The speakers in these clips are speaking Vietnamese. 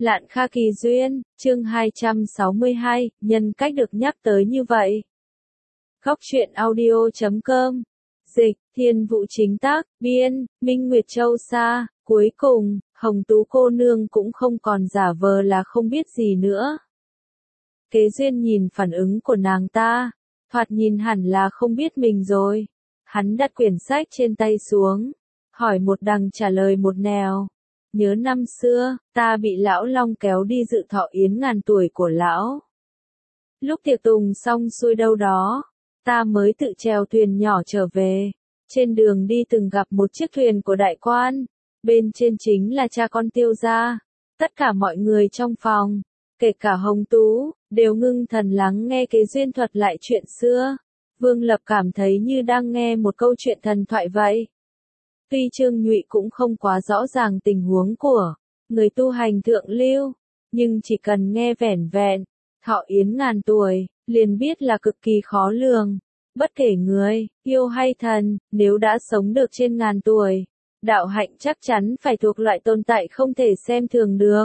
Lạn Kha Kỳ Duyên, chương 262, nhân cách được nhắc tới như vậy. Góc truyện audio.com. Dịch, Thiên Vũ chính tác, biên, Minh Nguyệt Châu Sa. Cuối cùng, Hồng Tú cô nương cũng không còn giả vờ là không biết gì nữa. Kế Duyên nhìn phản ứng của nàng ta, thoạt nhìn hẳn là không biết mình rồi. Hắn đặt quyển sách trên tay xuống, hỏi một đằng trả lời một nẻo. Nhớ năm xưa, ta bị lão Long kéo đi dự thọ yến ngàn tuổi của lão. Lúc tiệc tùng xong xuôi đâu đó, ta mới tự chèo thuyền nhỏ trở về. Trên đường đi từng gặp một chiếc thuyền của đại quan, bên trên chính là cha con Tiêu gia. Tất cả mọi người trong phòng, kể cả Hồng Tú, đều ngưng thần lắng nghe Kế Duyên thuật lại chuyện xưa. Vương Lập cảm thấy như đang nghe một câu chuyện thần thoại vậy. Tuy Trương Nhụy cũng không quá rõ ràng tình huống của người tu hành thượng lưu, nhưng chỉ cần nghe vẻn vẹn, thọ yến ngàn tuổi, liền biết là cực kỳ khó lường. Bất kể người, yêu hay thần, nếu đã sống được trên ngàn tuổi, đạo hạnh chắc chắn phải thuộc loại tồn tại không thể xem thường được.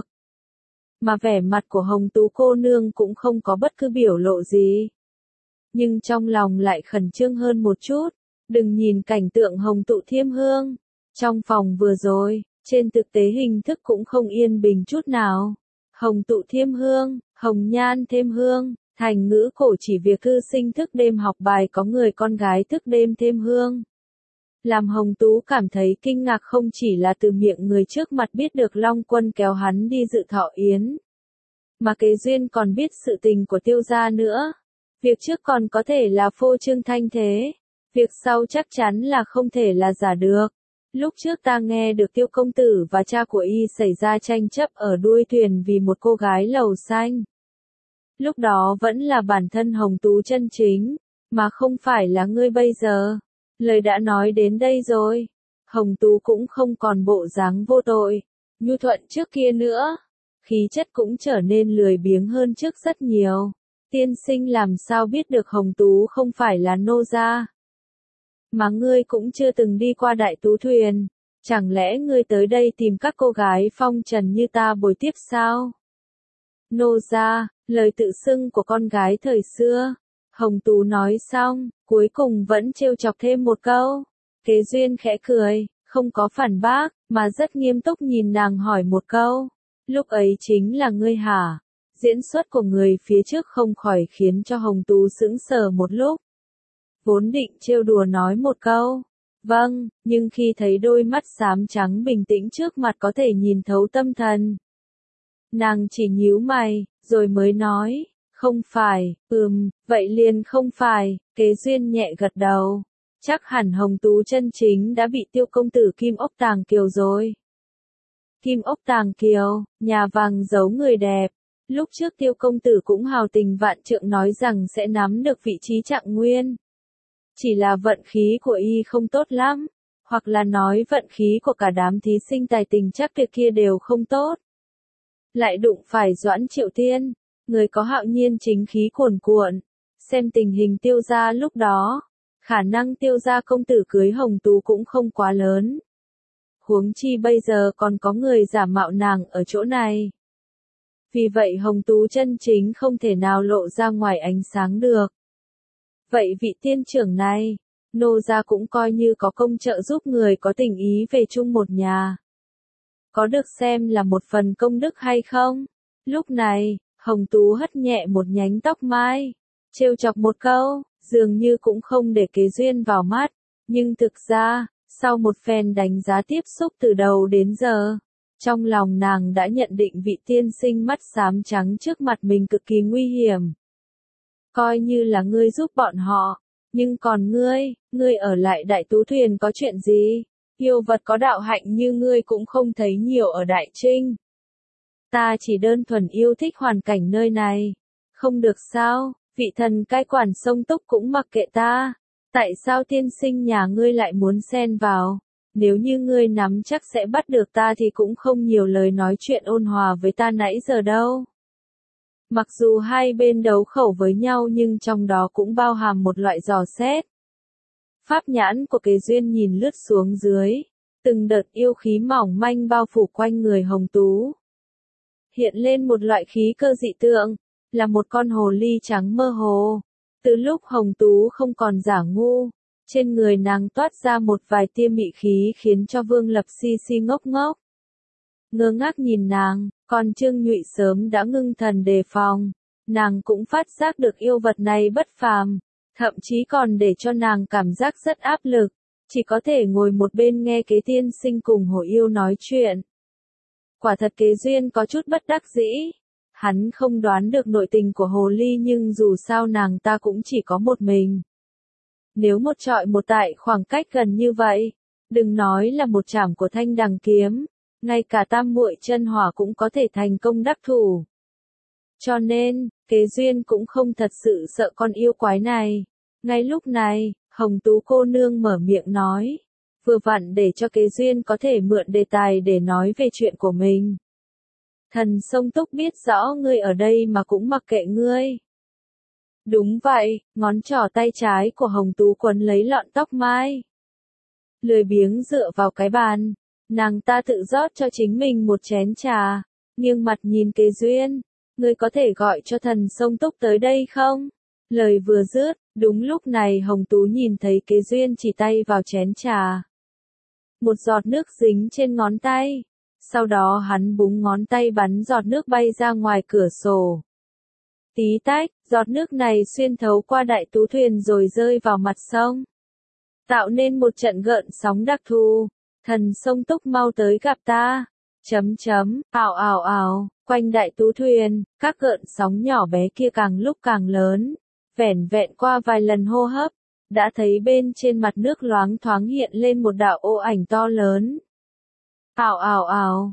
Mà vẻ mặt của Hồng Tú cô nương cũng không có bất cứ biểu lộ gì. Nhưng trong lòng lại khẩn trương hơn một chút. Đừng nhìn cảnh tượng hồng tụ thiêm hương trong phòng vừa rồi, trên thực tế hình thức cũng không yên bình chút nào. Hồng tụ thiêm hương, hồng nhan thêm hương, thành ngữ cổ chỉ việc thư sinh thức đêm học bài có người con gái thức đêm thêm hương. Làm Hồng Tú cảm thấy kinh ngạc không chỉ là từ miệng người trước mặt biết được Long Quân kéo hắn đi dự thọ yến, mà Kế Duyên còn biết sự tình của Tiêu gia nữa. Việc trước còn có thể là phô trương thanh thế. Việc sau chắc chắn là không thể là giả được. Lúc trước ta nghe được Tiêu công tử và cha của y xảy ra tranh chấp ở đuôi thuyền vì một cô gái lầu xanh. Lúc đó vẫn là bản thân Hồng Tú chân chính, mà không phải là ngươi bây giờ. Lời đã nói đến đây rồi. Hồng Tú cũng không còn bộ dáng vô tội, nhu thuận trước kia nữa. Khí chất cũng trở nên lười biếng hơn trước rất nhiều. Tiên sinh làm sao biết được Hồng Tú không phải là nô gia? Mà ngươi cũng chưa từng đi qua Đại Tú thuyền, chẳng lẽ ngươi tới đây tìm các cô gái phong trần như ta bồi tiếp sao? Nô gia, lời tự xưng của con gái thời xưa. Hồng Tú nói xong, cuối cùng vẫn trêu chọc thêm một câu. Kế Duyên khẽ cười, không có phản bác, mà rất nghiêm túc nhìn nàng hỏi một câu. Lúc ấy chính là ngươi hả? Diễn xuất của người phía trước không khỏi khiến cho Hồng Tú sững sờ một lúc. Vốn định trêu đùa nói một câu, vâng, nhưng khi thấy đôi mắt xám trắng bình tĩnh trước mặt có thể nhìn thấu tâm thần. Nàng chỉ nhíu mày, rồi mới nói, không phải, vậy liền không phải. Kế Duyên nhẹ gật đầu. Chắc hẳn Hồng Tú chân chính đã bị Tiêu công tử Kim Ốc Tàng Kiều rồi. Kim Ốc Tàng Kiều, nhà vàng giấu người đẹp. Lúc trước Tiêu công tử cũng hào tình vạn trượng nói rằng sẽ nắm được vị trí trạng nguyên. Chỉ là vận khí của y không tốt lắm, hoặc là nói vận khí của cả đám thí sinh tài tình chắc tuyệt kia đều không tốt. Lại đụng phải Doãn Triệu Tiên, người có hạo nhiên chính khí cuồn cuộn. Xem tình hình Tiêu gia lúc đó, khả năng Tiêu gia công tử cưới Hồng Tú cũng không quá lớn. Huống chi bây giờ còn có người giả mạo nàng ở chỗ này. Vì vậy Hồng Tú chân chính không thể nào lộ ra ngoài ánh sáng được. Vậy vị tiên trưởng này, nô gia cũng coi như có công trợ giúp người có tình ý về chung một nhà. Có được xem là một phần công đức hay không? Lúc này, Hồng Tú hất nhẹ một nhánh tóc mai, trêu chọc một câu, dường như cũng không để Kế Duyên vào mắt. Nhưng thực ra, sau một phen đánh giá tiếp xúc từ đầu đến giờ, trong lòng nàng đã nhận định vị tiên sinh mắt xám trắng trước mặt mình cực kỳ nguy hiểm. Coi như là ngươi giúp bọn họ, nhưng còn ngươi ở lại Đại Tú thuyền có chuyện gì? Yêu vật có đạo hạnh như ngươi cũng không thấy nhiều ở Đại Trinh. Ta chỉ đơn thuần yêu thích hoàn cảnh nơi này. Không được sao, vị thần cai quản sông Túc cũng mặc kệ ta. Tại sao tiên sinh nhà ngươi lại muốn xen vào? Nếu như ngươi nắm chắc sẽ bắt được ta thì cũng không nhiều lời nói chuyện ôn hòa với ta nãy giờ đâu. Mặc dù hai bên đấu khẩu với nhau nhưng trong đó cũng bao hàm một loại dò xét. Pháp nhãn của Kế Duyên nhìn lướt xuống dưới, từng đợt yêu khí mỏng manh bao phủ quanh người Hồng Tú. hiện lên một loại khí cơ dị tượng, là một con hồ ly trắng mơ hồ. Từ lúc Hồng Tú không còn giả ngu, trên người nàng toát ra một vài tia mị khí khiến cho Vương Lập si si ngốc ngốc. Ngơ ngác nhìn nàng, còn Trương Nhụy sớm đã ngưng thần đề phòng, nàng cũng phát giác được yêu vật này bất phàm, thậm chí còn để cho nàng cảm giác rất áp lực, chỉ có thể ngồi một bên nghe Kế Tiên Sinh cùng hồ yêu nói chuyện. Quả thật Kế Duyên có chút bất đắc dĩ, hắn không đoán được nội tình của hồ ly nhưng dù sao nàng ta cũng chỉ có một mình. Nếu một trọi một tại khoảng cách gần như vậy, đừng nói là một chảm của Thanh Đằng kiếm, ngay cả Tam Muội Chân Hỏa cũng có thể thành công đắc thủ. Cho nên, Kế Duyên cũng không thật sự sợ con yêu quái này. Ngay lúc này, Hồng Tú cô nương mở miệng nói, vừa vặn để cho Kế Duyên có thể mượn đề tài để nói về chuyện của mình. Thần Sông Túc biết rõ ngươi ở đây mà cũng mặc kệ ngươi. Đúng vậy, ngón trỏ tay trái của Hồng Tú quấn lấy lọn tóc mai. Lười biếng dựa vào cái bàn, nàng ta tự rót cho chính mình một chén trà, nghiêng mặt nhìn Kế Duyên, ngươi có thể gọi cho Thần Sông Túc tới đây không? Lời vừa dứt, đúng lúc này Hồng Tú nhìn thấy Kế Duyên chỉ tay vào chén trà. Một giọt nước dính trên ngón tay, sau đó hắn búng ngón tay bắn giọt nước bay ra ngoài cửa sổ. Tí tách, giọt nước này xuyên thấu qua đại tú thuyền rồi rơi vào mặt sông, tạo nên một trận gợn sóng đặc thù. Thần Sông Túc mau tới gặp ta. Ào ào ào, quanh đại tú thuyền, các gợn sóng nhỏ bé kia càng lúc càng lớn. Vẻn vẹn qua vài lần hô hấp, đã thấy bên trên mặt nước loáng thoáng hiện lên một đạo ô ảnh to lớn. Ào ào ào,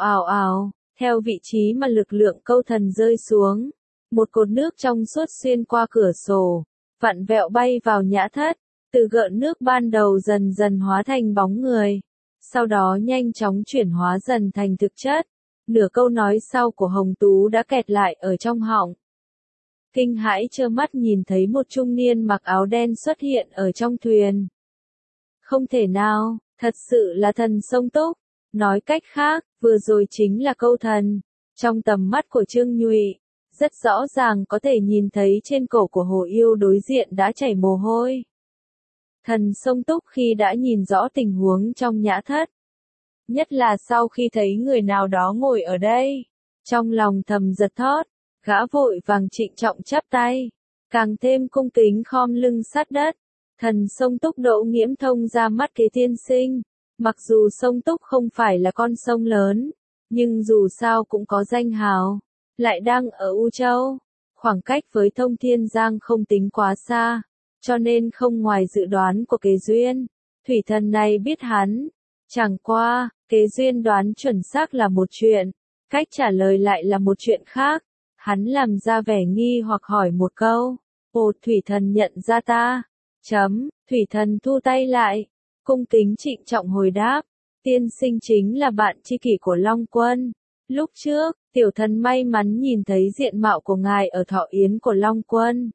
theo vị trí mà lực lượng câu thần rơi xuống, một cột nước trong suốt xuyên qua cửa sổ, vặn vẹo bay vào nhã thất, từ gợn nước ban đầu dần dần hóa thành bóng người, sau đó nhanh chóng chuyển hóa dần thành thực chất. Nửa câu nói sau của Hồng Tú đã kẹt lại ở trong họng. Kinh hãi trơ mắt nhìn thấy một trung niên mặc áo đen xuất hiện ở trong thuyền. Không thể nào, thật sự là Thần Sông Túc. Nói cách khác, vừa rồi chính là câu thần. Trong tầm mắt của Trương Nhụy, rất rõ ràng có thể nhìn thấy trên cổ của hồ yêu đối diện đã chảy mồ hôi. Thần Sông Túc khi đã nhìn rõ tình huống trong nhã thất, nhất là sau khi thấy người nào đó ngồi ở đây, trong lòng thầm giật thót, gã vội vàng trịnh trọng chắp tay, càng thêm cung kính khom lưng sát đất. Thần Sông Túc Đỗ Nghiễm Thông ra mắt Kế Tiên Sinh, mặc dù sông Túc không phải là con sông lớn, nhưng dù sao cũng có danh hào, lại đang ở U Châu, khoảng cách với Thông Thiên Giang không tính quá xa, cho nên không ngoài dự đoán của Kế Duyên, thủy thần này biết hắn. Chẳng qua, Kế Duyên đoán chuẩn xác là một chuyện, cách trả lời lại là một chuyện khác. Hắn làm ra vẻ nghi hoặc hỏi một câu, ồ thủy thần nhận ra ta? Thủy thần thu tay lại, cung kính trịnh trọng hồi đáp, tiên sinh chính là bạn tri kỷ của Long Quân. Lúc trước, tiểu thần may mắn nhìn thấy diện mạo của ngài ở thọ yến của Long Quân.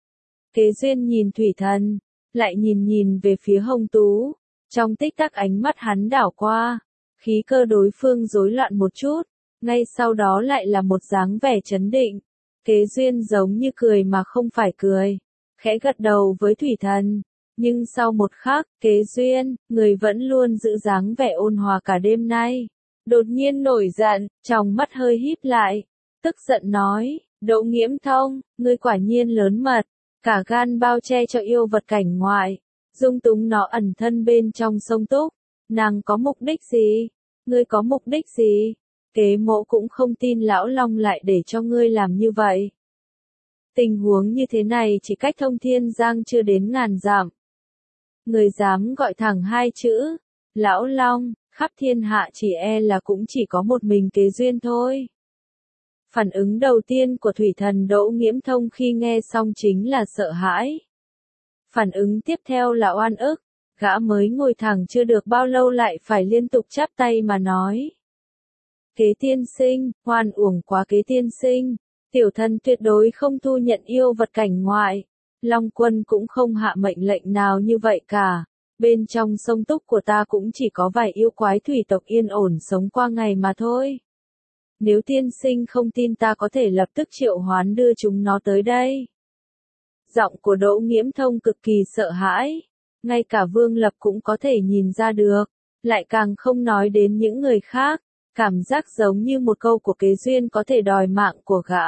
Kế Duyên nhìn thủy thần, lại nhìn về phía Hồng Tú, trong tích tắc ánh mắt hắn đảo qua, khí cơ đối phương rối loạn một chút, ngay sau đó lại là một dáng vẻ trấn định. Kế Duyên giống như cười mà không phải cười, khẽ gật đầu với thủy thần, nhưng sau một khắc, Kế Duyên, người vẫn luôn giữ dáng vẻ ôn hòa cả đêm nay, đột nhiên nổi giận, trong mắt hơi híp lại, tức giận nói, Đỗ Nghiễm Thông, ngươi quả nhiên lớn mật, cả gan bao che cho yêu vật cảnh ngoại, dung túng nó ẩn thân bên trong sông Túc, nàng có mục đích gì? Ngươi có mục đích gì? Kế Mộ cũng không tin lão Long lại để cho ngươi làm như vậy. Tình huống như thế này chỉ cách Thông Thiên Giang chưa đến ngàn dặm. Người dám gọi thẳng hai chữ, lão Long, khắp thiên hạ chỉ e là cũng chỉ có một mình Kế Duyên thôi. Phản ứng đầu tiên của thủy thần Đỗ Nghiễm Thông khi nghe xong chính là sợ hãi. Phản ứng tiếp theo là oan ức, gã mới ngồi thẳng chưa được bao lâu lại phải liên tục chắp tay mà nói. Kế tiên sinh, oan uổng quá Kế tiên sinh, tiểu thần tuyệt đối không thu nhận yêu vật cảnh ngoại. Long Quân cũng không hạ mệnh lệnh nào như vậy cả. Bên trong sông Túc của ta cũng chỉ có vài yêu quái thủy tộc yên ổn sống qua ngày mà thôi. Nếu tiên sinh không tin ta có thể lập tức triệu hoán đưa chúng nó tới đây. Giọng của Đỗ Nghiễm Thông cực kỳ sợ hãi. Ngay cả Vương Lập cũng có thể nhìn ra được. Lại càng không nói đến những người khác. Cảm giác giống như một câu của Kế Duyên có thể đòi mạng của gã.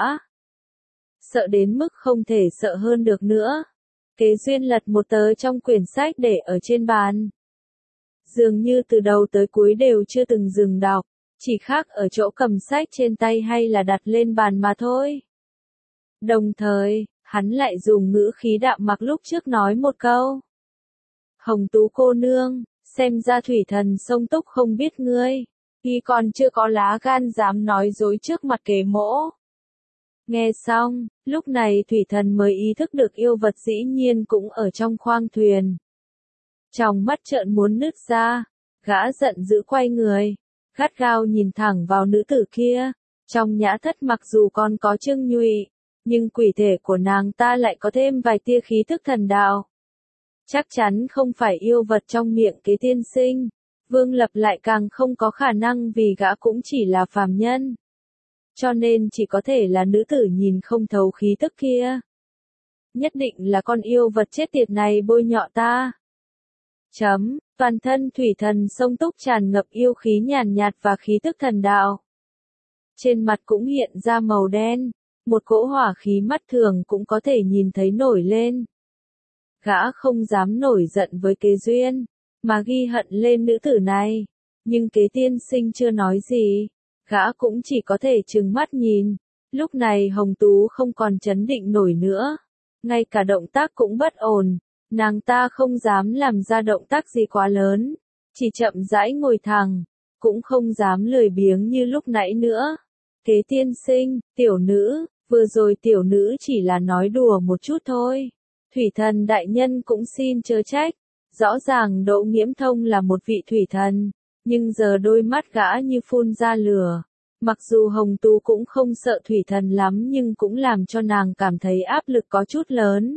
Sợ đến mức không thể sợ hơn được nữa. Kế Duyên lật một tờ trong quyển sách để ở trên bàn. Dường như từ đầu tới cuối đều chưa từng dừng đọc. Chỉ khác ở chỗ cầm sách trên tay hay là đặt lên bàn mà thôi. Đồng thời, hắn lại dùng ngữ khí đạm mặc lúc trước nói một câu. Hồng Tú cô nương, xem ra thủy thần sông Túc không biết ngươi. Y còn chưa có lá gan dám nói dối trước mặt Kế mỗ. Nghe xong, lúc này thủy thần mới ý thức được yêu vật dĩ nhiên cũng ở trong khoang thuyền. Trong mắt trợn muốn nứt ra, gã giận dữ quay người, gắt gao nhìn thẳng vào nữ tử kia. Trong nhã thất mặc dù còn có Trương Nhụy, nhưng quỷ thể của nàng ta lại có thêm vài tia khí thức thần đạo. Chắc chắn không phải yêu vật trong miệng Kế tiên sinh. Vương Lập lại càng không có khả năng vì gã cũng chỉ là phàm nhân. Cho nên chỉ có thể là nữ tử nhìn không thấu khí tức kia. Nhất định là con yêu vật chết tiệt này bôi nhọ ta. Toàn thân thủy thần sông Túc tràn ngập yêu khí nhàn nhạt và khí tức thần đạo. Trên mặt cũng hiện ra màu đen, một cỗ hỏa khí mắt thường cũng có thể nhìn thấy nổi lên. Gã không dám nổi giận với Kế Duyên, mà ghi hận lên nữ tử này. Nhưng Kế tiên sinh chưa nói gì, gã cũng chỉ có thể trừng mắt nhìn. Lúc này Hồng Tú không còn chấn định nổi nữa, ngay cả động tác cũng bất ổn. Nàng ta không dám làm ra động tác gì quá lớn, chỉ chậm rãi ngồi thẳng, cũng không dám lười biếng như lúc nãy nữa. Kế tiên sinh, tiểu nữ, vừa rồi tiểu nữ chỉ là nói đùa một chút thôi. Thủy thần đại nhân cũng xin chớ trách. Rõ ràng Đỗ Nghiễm Thông là một vị thủy thần, nhưng giờ đôi mắt gã như phun ra lửa. Mặc dù Hồng Tú cũng không sợ thủy thần lắm nhưng cũng làm cho nàng cảm thấy áp lực có chút lớn.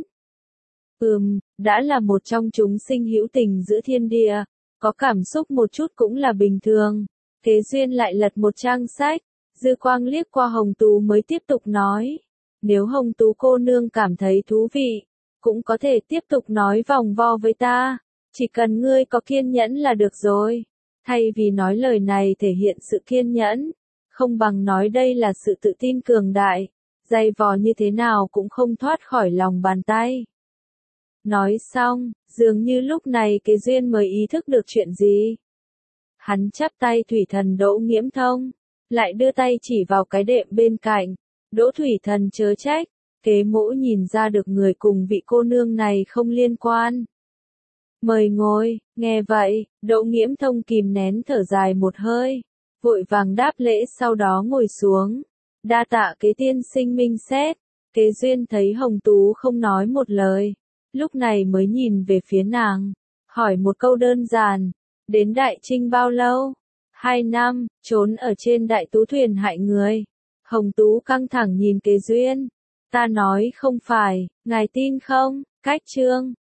Đã là một trong chúng sinh hữu tình giữa thiên địa, có cảm xúc một chút cũng là bình thường. Kế Duyên lại lật một trang sách, dư quang liếc qua Hồng Tú mới tiếp tục nói. Nếu Hồng Tú cô nương cảm thấy thú vị, cũng có thể tiếp tục nói vòng vo với ta. Chỉ cần ngươi có kiên nhẫn là được rồi. Thay vì nói lời này thể hiện sự kiên nhẫn, không bằng nói đây là sự tự tin cường đại. Dày vò như thế nào cũng không thoát khỏi lòng bàn tay. Nói xong, dường như lúc này Kế Duyên mới ý thức được chuyện gì. Hắn chắp tay thủy thần Đỗ Nghiễm Thông, lại đưa tay chỉ vào cái đệm bên cạnh. Đỗ thủy thần chớ trách, Kế mỗ nhìn ra được người cùng vị cô nương này không liên quan. Mời ngồi. Nghe vậy, Đỗ Nghiễm Thông kìm nén thở dài một hơi, vội vàng đáp lễ sau đó ngồi xuống. Đa tạ Kế tiên sinh minh xét. Kế Duyên thấy Hồng Tú không nói một lời, lúc này mới nhìn về phía nàng, hỏi một câu đơn giản. Đến Đại Trinh bao lâu? 2 năm, trốn ở trên đại tú thuyền hại người. Hồng Tú căng thẳng nhìn Kế Duyên. Ta nói không phải, ngài tin không? Cách chương